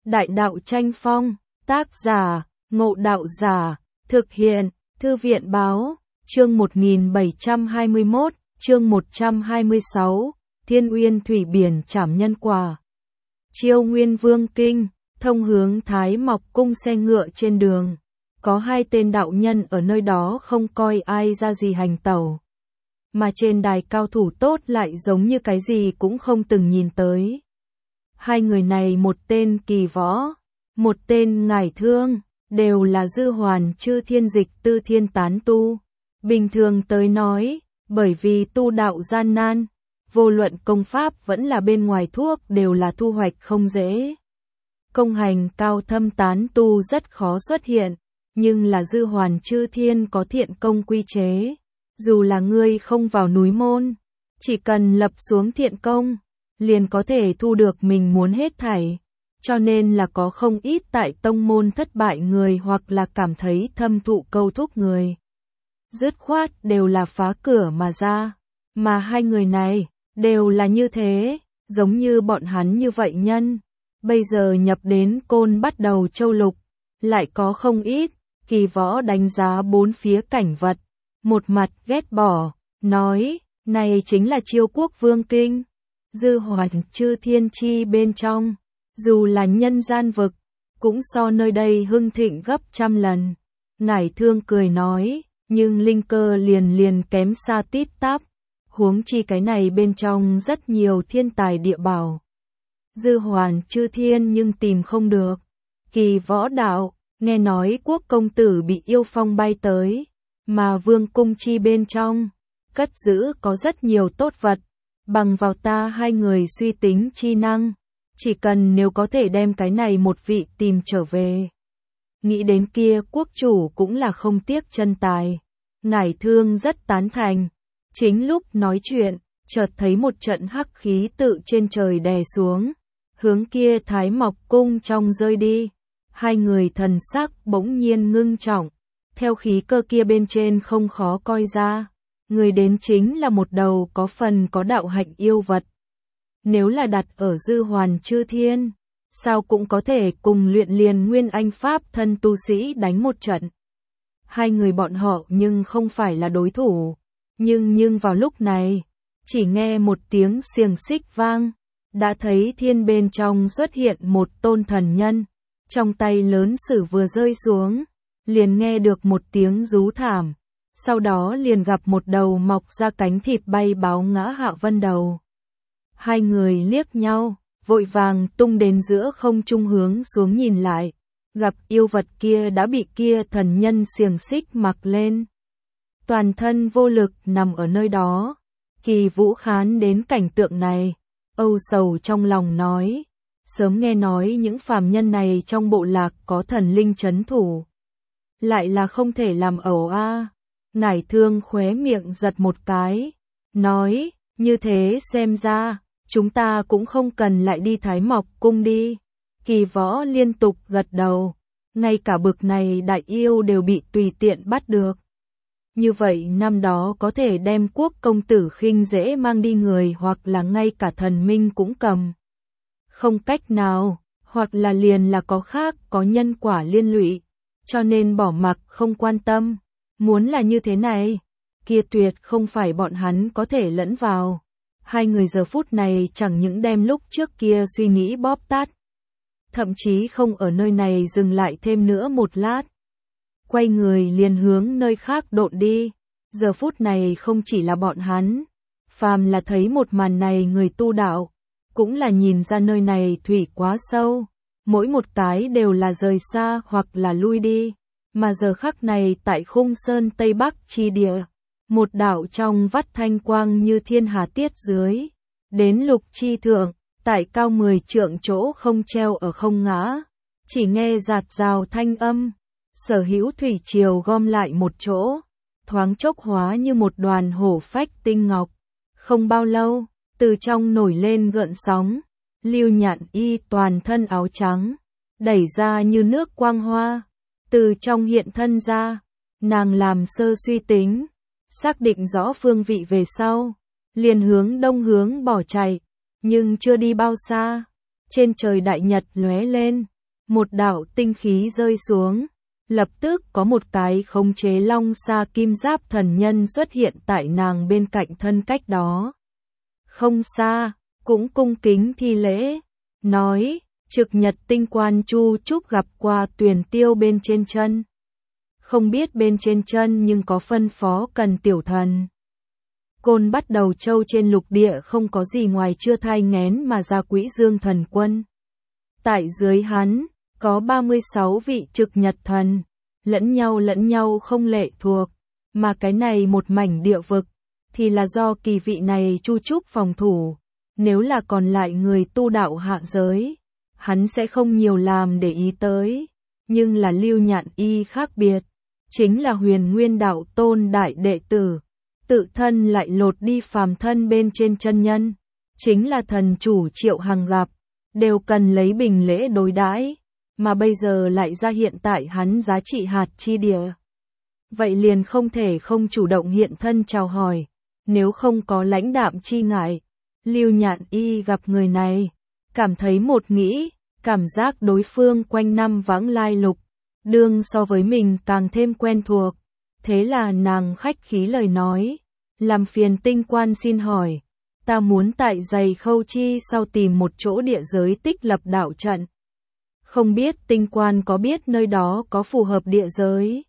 Đại đạo tranh phong, tác giả, Ngộ Đạo Giả, thực hiện, Thư viện Báo, chương 1721, chương 126, Thiên Uyên Thủy Biển Trảm Nhân Quả. Chiêu Nguyên Vương Kinh, thông hướng Thái Mộc Cung xe ngựa trên đường. Có hai tên đạo nhân ở nơi đó không coi ai ra gì hành tẩu. Mà trên đài cao thủ tốt lại giống như cái gì cũng không từng nhìn tới. Hai người này một tên Kỳ Võ, một tên Ngải Thương, đều là Dư Hoàn Chư Thiên Dịch Tư Thiên tán tu. Bình thường tới nói, bởi vì tu đạo gian nan, vô luận công pháp vẫn là bên ngoài thuốc đều là thu hoạch không dễ. Công hành cao thâm tán tu rất khó xuất hiện, nhưng là Dư Hoàn Chư Thiên có thiện công quy chế. Dù là ngươi không vào núi môn, chỉ cần lập xuống thiện công, liền có thể thu được mình muốn hết thảy. Cho nên là có không ít tại tông môn thất bại người hoặc là cảm thấy thâm thụ câu thúc người. Dứt khoát đều là phá cửa mà ra. Mà hai người này, đều là như thế, giống như bọn hắn như vậy nhân. Bây giờ nhập đến Côn Bắt Đầu Châu Lục, lại có không ít, Kỳ Võ đánh giá bốn phía cảnh vật. Một mặt ghét bỏ, nói, này chính là Chiêu Quốc Vương Kinh. Dư Hoàn Chư Thiên chi bên trong, dù là nhân gian vực, cũng so nơi đây hưng thịnh gấp trăm lần. Ngải Thương cười nói, nhưng linh cơ liền kém xa tít tắp, huống chi cái này bên trong rất nhiều thiên tài địa bảo. Dư Hoàn Chư Thiên nhưng tìm không được. Kỳ Võ đạo, nghe nói Quốc công tử bị yêu phong bay tới, mà Vương cung chi bên trong, cất giữ có rất nhiều tốt vật. Bằng vào ta hai người suy tính chi năng, chỉ cần nếu có thể đem cái này một vị tìm trở về. Nghĩ đến kia quốc chủ cũng là không tiếc chân tài. Ngải Thương rất tán thành. Chính lúc nói chuyện, chợt thấy một trận hắc khí tự trên trời đè xuống, hướng kia Thái Mộc Cung trong rơi đi. Hai người thần sắc bỗng nhiên ngưng trọng, theo khí cơ kia bên trên không khó coi ra. Người đến chính là một đầu có phần có đạo hạnh yêu vật. Nếu là đặt ở Dư Hoàn Chư Thiên, sao cũng có thể cùng luyện liền nguyên anh pháp thân tu sĩ đánh một trận. Hai người bọn họ nhưng không phải là đối thủ. Nhưng vào lúc này, chỉ nghe một tiếng xiềng xích vang, đã thấy thiên bên trong xuất hiện một tôn thần nhân. Trong tay lớn sử vừa rơi xuống, liền nghe được một tiếng rú thảm. Sau đó liền gặp một đầu mọc ra cánh thịt bay báo ngã hạ vân đầu. Hai người liếc nhau, vội vàng tung đến giữa không trung hướng xuống nhìn lại. Gặp yêu vật kia đã bị kia thần nhân xiềng xích mặc lên. Toàn thân vô lực nằm ở nơi đó. Kỳ Vũ khán đến cảnh tượng này, âu sầu trong lòng nói. Sớm nghe nói những phàm nhân này trong bộ lạc có thần linh trấn thủ. Lại là không thể làm ẩu a. Ngải Thương khóe miệng giật một cái, nói, như thế xem ra, chúng ta cũng không cần lại đi Thái Mộc Cung đi. Kỳ Võ liên tục gật đầu, ngay cả bực này đại yêu đều bị tùy tiện bắt được. Như vậy năm đó có thể đem Quốc công tử khinh dễ mang đi người hoặc là ngay cả thần minh cũng cầm. Không cách nào, hoặc là liền là có khác có nhân quả liên lụy, cho nên bỏ mặc không quan tâm. Muốn là như thế này, kia tuyệt không phải bọn hắn có thể lẫn vào. Hai người giờ phút này chẳng những đem lúc trước kia suy nghĩ bóp tát, thậm chí không ở nơi này dừng lại thêm nữa một lát. Quay người liền hướng nơi khác độn đi. Giờ phút này không chỉ là bọn hắn, phàm là thấy một màn này người tu đạo, cũng là nhìn ra nơi này thủy quá sâu, mỗi một cái đều là rời xa hoặc là lui đi. Mà giờ khắc này tại khung sơn Tây Bắc chi địa, một đạo trong vắt thanh quang như thiên hà tiết dưới, đến lục chi thượng, tại cao 10 trượng chỗ không treo ở không ngã, chỉ nghe giạt rào thanh âm, sở hữu thủy triều gom lại một chỗ, thoáng chốc hóa như một đoàn hổ phách tinh ngọc. Không bao lâu, từ trong nổi lên gợn sóng, Lưu Nhạn Y toàn thân áo trắng, đẩy ra như nước quang hoa. Từ trong hiện thân ra, nàng làm sơ suy tính, xác định rõ phương vị về sau, liền hướng đông hướng bỏ chạy, nhưng chưa đi bao xa, trên trời đại nhật lóe lên, một đạo tinh khí rơi xuống, lập tức có một cái khống chế long sa kim giáp thần nhân xuất hiện tại nàng bên cạnh thân cách đó. Không xa, cũng cung kính thi lễ, nói, Trực Nhật tinh quan Chu Trúc gặp qua Tuyền Tiêu bên trên chân. Không biết bên trên chân nhưng có phân phó cần tiểu thần. Côn Bắt Đầu Châu trên lục địa không có gì ngoài chưa thai nghén mà ra Quỹ Dương thần quân. Tại dưới hắn, có 36 vị trực nhật thần, lẫn nhau không lệ thuộc, mà cái này một mảnh địa vực, thì là do kỳ vị này Chu Trúc phòng thủ, nếu là còn lại người tu đạo hạ giới, hắn sẽ không nhiều làm để ý tới, nhưng là Lưu Nhạn Y khác biệt, chính là Huyền Nguyên Đạo Tôn đại đệ tử, tự thân lại lột đi phàm thân bên trên chân nhân, chính là thần chủ Triệu Hằng gặp, đều cần lấy bình lễ đối đãi, mà bây giờ lại ra hiện tại hắn giá trị hạt chi địa. Vậy liền không thể không chủ động hiện thân chào hỏi, nếu không có lãnh đạm chi ngại. Lưu Nhạn Y gặp người này, cảm thấy một nghĩ, cảm giác đối phương quanh năm vãng lai lục, đương so với mình càng thêm quen thuộc. Thế là nàng khách khí lời nói, làm phiền tinh quan xin hỏi, ta muốn tại Giày Khâu chi sau tìm một chỗ địa giới tích lập đạo trận. Không biết tinh quan có biết nơi đó có phù hợp địa giới.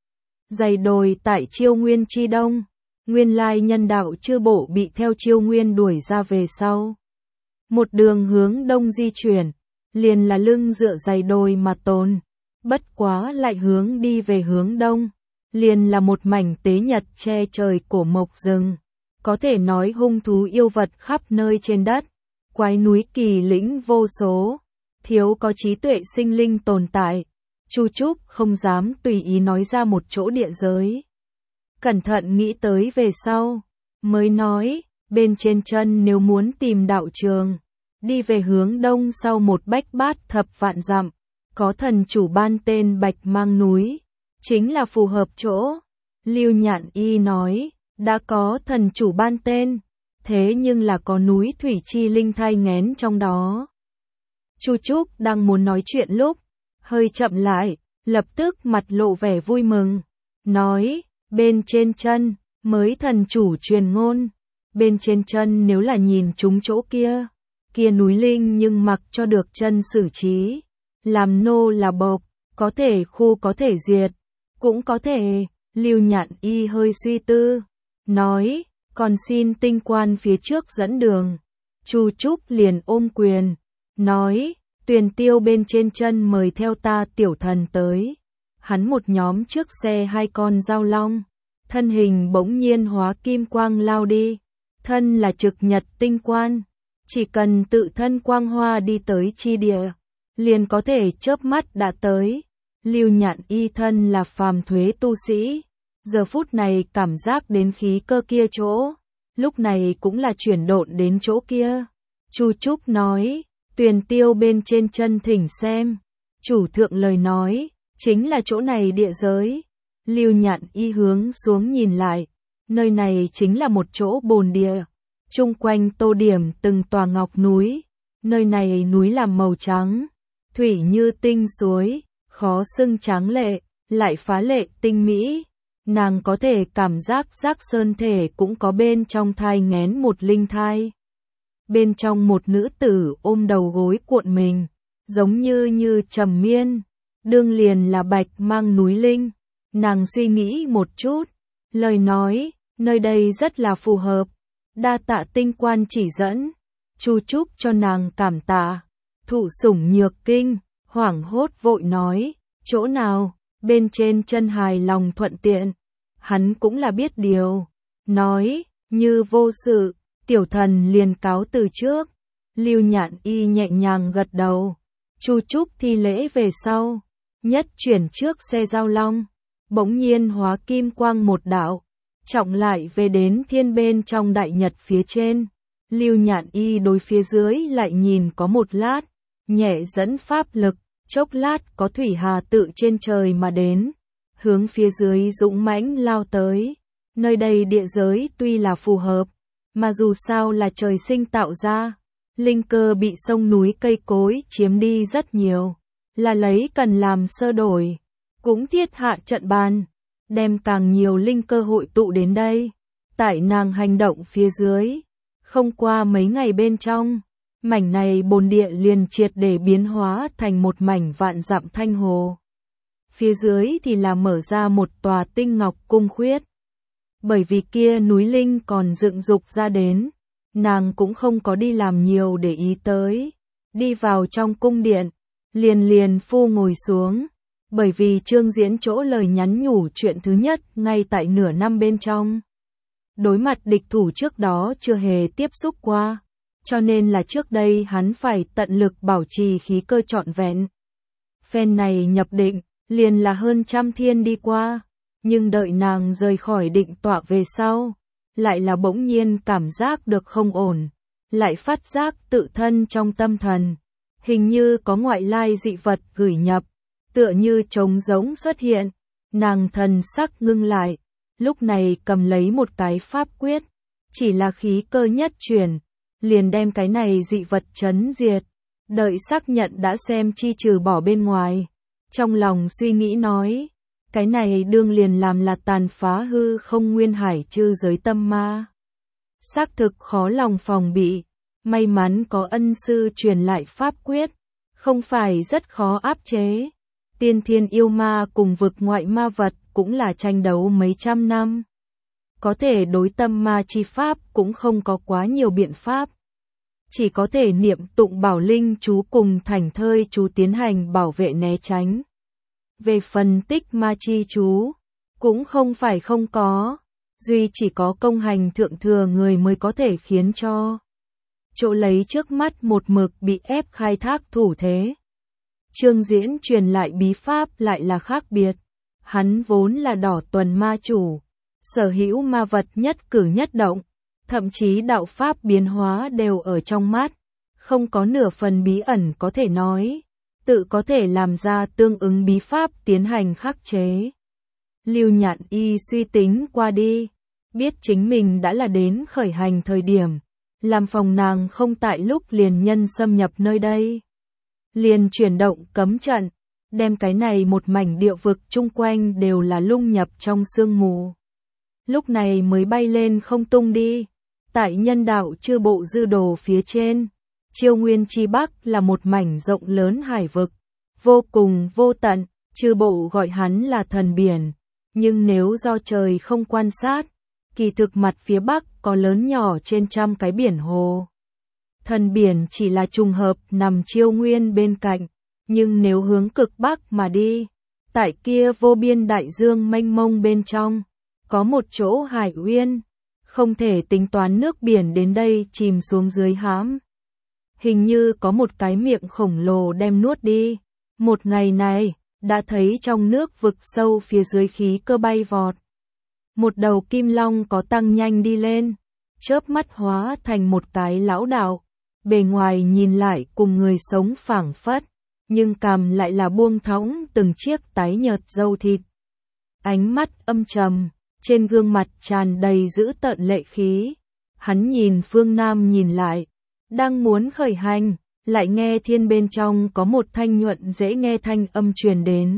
Giày Đồi tại Chiêu Nguyên chi đông, nguyên lai nhân đạo chư bộ bị theo Chiêu Nguyên đuổi ra về sau. Một đường hướng đông di chuyển, liền là lưng dựa Giày Đồi mà tồn, bất quá lại hướng đi về hướng đông, liền là một mảnh tế nhật che trời cổ mộc rừng. Có thể nói hung thú yêu vật khắp nơi trên đất, quái núi kỳ lĩnh vô số, thiếu có trí tuệ sinh linh tồn tại. Chu Trúc không dám tùy ý nói ra một chỗ địa giới. Cẩn thận nghĩ tới về sau, mới nói, bên trên chân nếu muốn tìm đạo trường, đi về hướng đông sau một bách bát thập vạn dặm, có thần chủ ban tên Bạch Mang núi, chính là phù hợp chỗ. Lưu Nhạn Y nói, đã có thần chủ ban tên, thế nhưng là có núi thủy chi linh thai nghén trong đó. Chu Trúc đang muốn nói chuyện lúc, hơi chậm lại, lập tức mặt lộ vẻ vui mừng, nói, bên trên chân, mới thần chủ truyền ngôn, bên trên chân nếu là nhìn trúng chỗ kia, kia núi linh nhưng mặc cho được chân xử trí, làm nô là bộc, có thể khu có thể diệt, cũng có thể. Lưu Nhạn Y hơi suy tư, nói, còn xin tinh quan phía trước dẫn đường. Chu Trúc liền ôm quyền, nói, Tuyền Tiêu bên trên chân mời theo ta tiểu thần tới. Hắn một nhóm trước xe hai con dao long, thân hình bỗng nhiên hóa kim quang lao đi, thân là Trực Nhật tinh quan, chỉ cần tự thân quang hoa đi tới chi địa, liền có thể chớp mắt đã tới. Lưu Nhạn Y thân là phàm thuế tu sĩ, giờ phút này cảm giác đến khí cơ kia chỗ, lúc này cũng là chuyển độn đến chỗ kia. Chu Trúc nói, Tuyền Tiêu bên trên chân thỉnh xem. Chủ thượng lời nói, chính là chỗ này địa giới. Lưu Nhạn Y hướng xuống nhìn lại, nơi này chính là một chỗ bồn địa, chung quanh tô điểm từng tòa ngọc núi, nơi này núi làm màu trắng, thủy như tinh suối, khó xưng tráng lệ, lại phá lệ tinh mỹ. Nàng có thể cảm giác giác sơn thể cũng có bên trong thai nghén một linh thai. Bên trong một nữ tử ôm đầu gối cuộn mình, giống như trầm miên, đương liền là Bạch Mang núi linh. Nàng suy nghĩ một chút, lời nói, nơi đây rất là phù hợp, đa tạ tinh quan chỉ dẫn. Chu Trúc cho nàng cảm tạ, thụ sủng nhược kinh, hoảng hốt vội nói, chỗ nào, bên trên chân hài lòng thuận tiện. Hắn cũng là biết điều, nói, như vô sự, tiểu thần liền cáo từ trước. Lưu Nhạn Y nhẹ nhàng gật đầu, Chu Trúc thi lễ về sau, nhất chuyển trước xe giao long, bỗng nhiên hóa kim quang một đạo, trọng lại về đến thiên bên trong đại nhật phía trên. Lưu Nhạn Y đối phía dưới lại nhìn có một lát, nhẹ dẫn pháp lực, chốc lát có thủy hà tự trên trời mà đến, hướng phía dưới dũng mãnh lao tới. Nơi đây địa giới tuy là phù hợp, mà dù sao là trời sinh tạo ra, linh cơ bị sông núi cây cối chiếm đi rất nhiều. là lấy cần làm sơ đổi, cũng thiết hạ trận bàn, đem càng nhiều linh cơ hội tụ đến đây. Tại nàng hành động phía dưới, không qua mấy ngày bên trong, mảnh này bồn địa liền triệt để biến hóa thành một mảnh vạn dặm thanh hồ. Phía dưới thì là mở ra một tòa tinh ngọc cung khuyết. Bởi vì kia núi linh còn dựng dục ra đến, nàng cũng không có đi làm nhiều để ý tới. Đi vào trong cung điện, liền phu ngồi xuống. Bởi vì Trương Diễn chỗ lời nhắn nhủ chuyện thứ nhất ngay tại nửa năm bên trong. Đối mặt địch thủ trước đó chưa hề tiếp xúc qua, cho nên là trước đây hắn phải tận lực bảo trì khí cơ trọn vẹn. Phen này nhập định, liền là hơn 100 thiên đi qua, nhưng đợi nàng rời khỏi định tọa về sau, lại là bỗng nhiên cảm giác được không ổn, lại phát giác tự thân trong tâm thần, hình như có ngoại lai dị vật gửi nhập, tựa như trống rỗng xuất hiện, nàng thần sắc ngưng lại, lúc này cầm lấy một cái pháp quyết, chỉ là khí cơ nhất chuyển, liền đem cái này dị vật chấn diệt, đợi xác nhận đã xem chi trừ bỏ bên ngoài, trong lòng suy nghĩ nói, cái này đương liền làm là tàn phá hư không nguyên hải chư giới tâm ma. Xác thực khó lòng phòng bị, may mắn có ân sư truyền lại pháp quyết, không phải rất khó áp chế. Tiên thiên yêu ma cùng vực ngoại ma vật cũng là tranh đấu mấy trăm năm. Có thể đối tâm ma chi pháp cũng không có quá nhiều biện pháp. Chỉ có thể niệm tụng bảo linh chú cùng thành thơi chú tiến hành bảo vệ né tránh. Về phần tích ma chi chú, cũng không phải không có, duy chỉ có công hành thượng thừa người mới có thể khiến cho chỗ lấy trước mắt một mực bị ép khai thác thủ thế. Trương Diễn truyền lại bí pháp lại là khác biệt, hắn vốn là đỏ tuần ma chủ, sở hữu ma vật nhất cử nhất động, thậm chí đạo pháp biến hóa đều ở trong mắt, không có nửa phần bí ẩn có thể nói, tự có thể làm ra tương ứng bí pháp tiến hành khắc chế. Lưu Nhạn Y suy tính qua đi, biết chính mình đã là đến khởi hành thời điểm, làm phòng nàng không tại lúc liền nhân xâm nhập nơi đây. Liền chuyển động cấm trận, đem cái này một mảnh địa vực chung quanh đều là lung nhập trong sương mù. Lúc này mới bay lên không tung đi, tại nhân đạo chư bộ dư đồ phía trên, Chiêu Nguyên chi Bắc là một mảnh rộng lớn hải vực, vô cùng vô tận, chư bộ gọi hắn là thần biển, nhưng nếu do trời không quan sát, kỳ thực mặt phía Bắc có lớn nhỏ trên 100 cái biển hồ. Thần biển chỉ là trùng hợp nằm Chiêu Nguyên bên cạnh, nhưng nếu hướng cực Bắc mà đi, tại kia vô biên đại dương mênh mông bên trong, có một chỗ hải uyên, không thể tính toán nước biển đến đây chìm xuống dưới hãm. Hình như có một cái miệng khổng lồ đem nuốt đi. Một ngày này, đã thấy trong nước vực sâu phía dưới khí cơ bay vọt. Một đầu kim long có tăng nhanh đi lên, chớp mắt hóa thành một cái lão đạo. Bề ngoài nhìn lại cùng người sống phảng phất, nhưng cằm lại là buông thõng từng chiếc tái nhợt râu thịt. Ánh mắt âm trầm, trên gương mặt tràn đầy dữ tợn lệ khí. Hắn nhìn phương Nam nhìn lại, đang muốn khởi hành, lại nghe thiên bên trong có một thanh nhuận dễ nghe thanh âm truyền đến.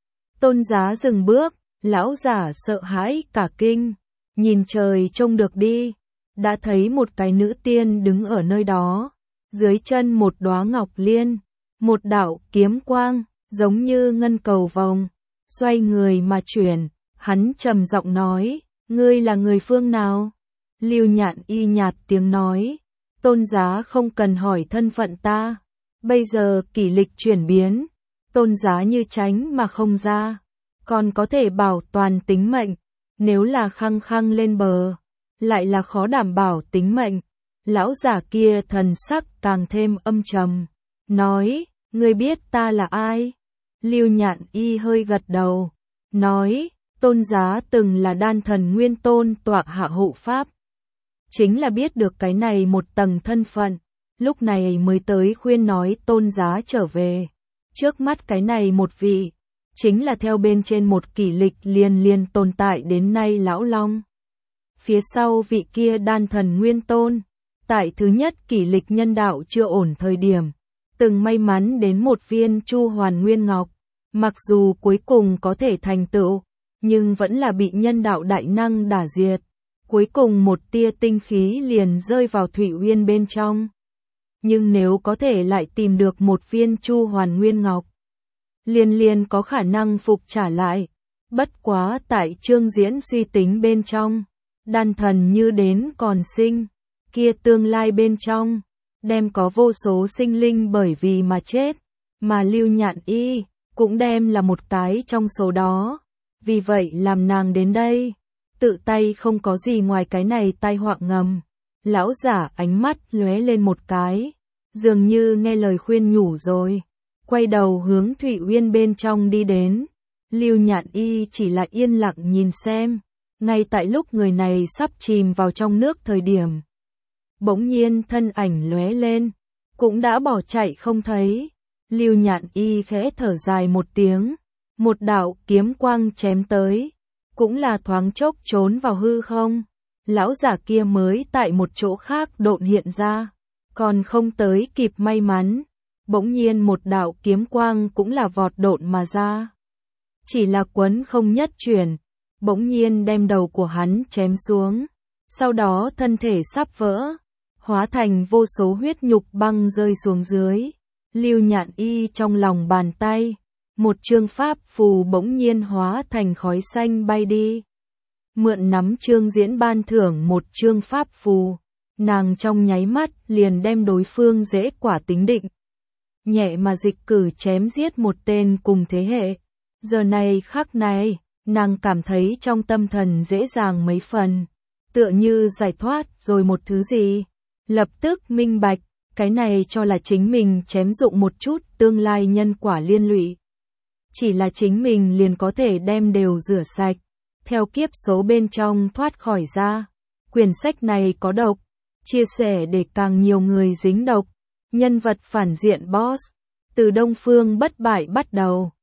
Tôn Giá dừng bước, lão giả sợ hãi cả kinh, nhìn trời trông được đi, đã thấy một cái nữ tiên đứng ở nơi đó, dưới chân một đóa ngọc liên, một đạo kiếm quang, giống như ngân cầu vồng, xoay người mà chuyển, hắn trầm giọng nói, ngươi là người phương nào? Lưu Nhạn Y nhạt tiếng nói, Tôn Giá không cần hỏi thân phận ta, bây giờ kỷ lịch chuyển biến, Tôn Giá như tránh mà không ra, còn có thể bảo toàn tính mệnh, nếu là khăng khăng lên bờ, lại là khó đảm bảo tính mệnh. Lão giả kia thần sắc càng thêm âm trầm, nói, ngươi biết ta là ai? Lưu Nhạn Y hơi gật đầu, nói, Tôn Giá từng là đan thần nguyên tôn tọa hạ hộ pháp. Chính là biết được cái này một tầng thân phận, lúc này mới tới khuyên nói Tôn Giá trở về. Trước mắt cái này một vị, chính là theo bên trên một kỷ lịch liền tồn tại đến nay lão long. Phía sau vị kia đan thần nguyên tôn, tại thứ nhất kỷ lịch nhân đạo chưa ổn thời điểm, từng may mắn đến một viên Chu Hoàn Nguyên Ngọc, mặc dù cuối cùng có thể thành tựu, nhưng vẫn là bị nhân đạo đại năng đả diệt. Cuối cùng một tia tinh khí liền rơi vào Thủy Uyên bên trong. Nhưng nếu có thể lại tìm được một viên Chu Hoàn Nguyên Ngọc, liền có khả năng phục trả lại. Bất quá tại Trương Diễn suy tính bên trong, đan thần như đến còn sinh, kia tương lai bên trong, đem có vô số sinh linh bởi vì mà chết, mà Lưu Nhạn Y cũng đem là một cái trong số đó. Vì vậy làm nàng đến đây, tự tay không có gì ngoài cái này tai họa ngầm. Lão giả ánh mắt lóe lên một cái, dường như nghe lời khuyên nhủ rồi, quay đầu hướng Thủy Uyên bên trong đi đến. Lưu Nhạn Y chỉ là yên lặng nhìn xem, ngay tại lúc người này sắp chìm vào trong nước thời điểm. Bỗng nhiên thân ảnh lóe lên, cũng đã bỏ chạy không thấy. Lưu Nhạn Y khẽ thở dài một tiếng, một đạo kiếm quang chém tới, cũng là thoáng chốc trốn vào hư không. Lão giả kia mới tại một chỗ khác độn hiện ra, còn không tới kịp may mắn, bỗng nhiên một đạo kiếm quang cũng là vọt độn mà ra. Chỉ là quấn không nhất chuyển, bỗng nhiên đem đầu của hắn chém xuống, sau đó thân thể sắp vỡ, hóa thành vô số huyết nhục băng rơi xuống dưới. Lưu Nhạn Y trong lòng bàn tay, một chương pháp phù bỗng nhiên hóa thành khói xanh bay đi. Mượn nắm Trương Diễn ban thưởng một chương pháp phù, nàng trong nháy mắt liền đem đối phương dễ quả tính định. Nhẹ mà dịch cử chém giết một tên cùng thế hệ. Giờ này khắc này, nàng cảm thấy trong tâm thần dễ dàng mấy phần, tựa như giải thoát rồi một thứ gì. Lập tức minh bạch, cái này cho là chính mình chém dụng một chút tương lai nhân quả liên lụy. Chỉ là chính mình liền có thể đem đều rửa sạch, theo kiếp số bên trong thoát khỏi ra. Quyển sách này có độc, chia sẻ để càng nhiều người dính độc. Nhân vật phản diện boss, từ Đông Phương Bất Bại bắt đầu.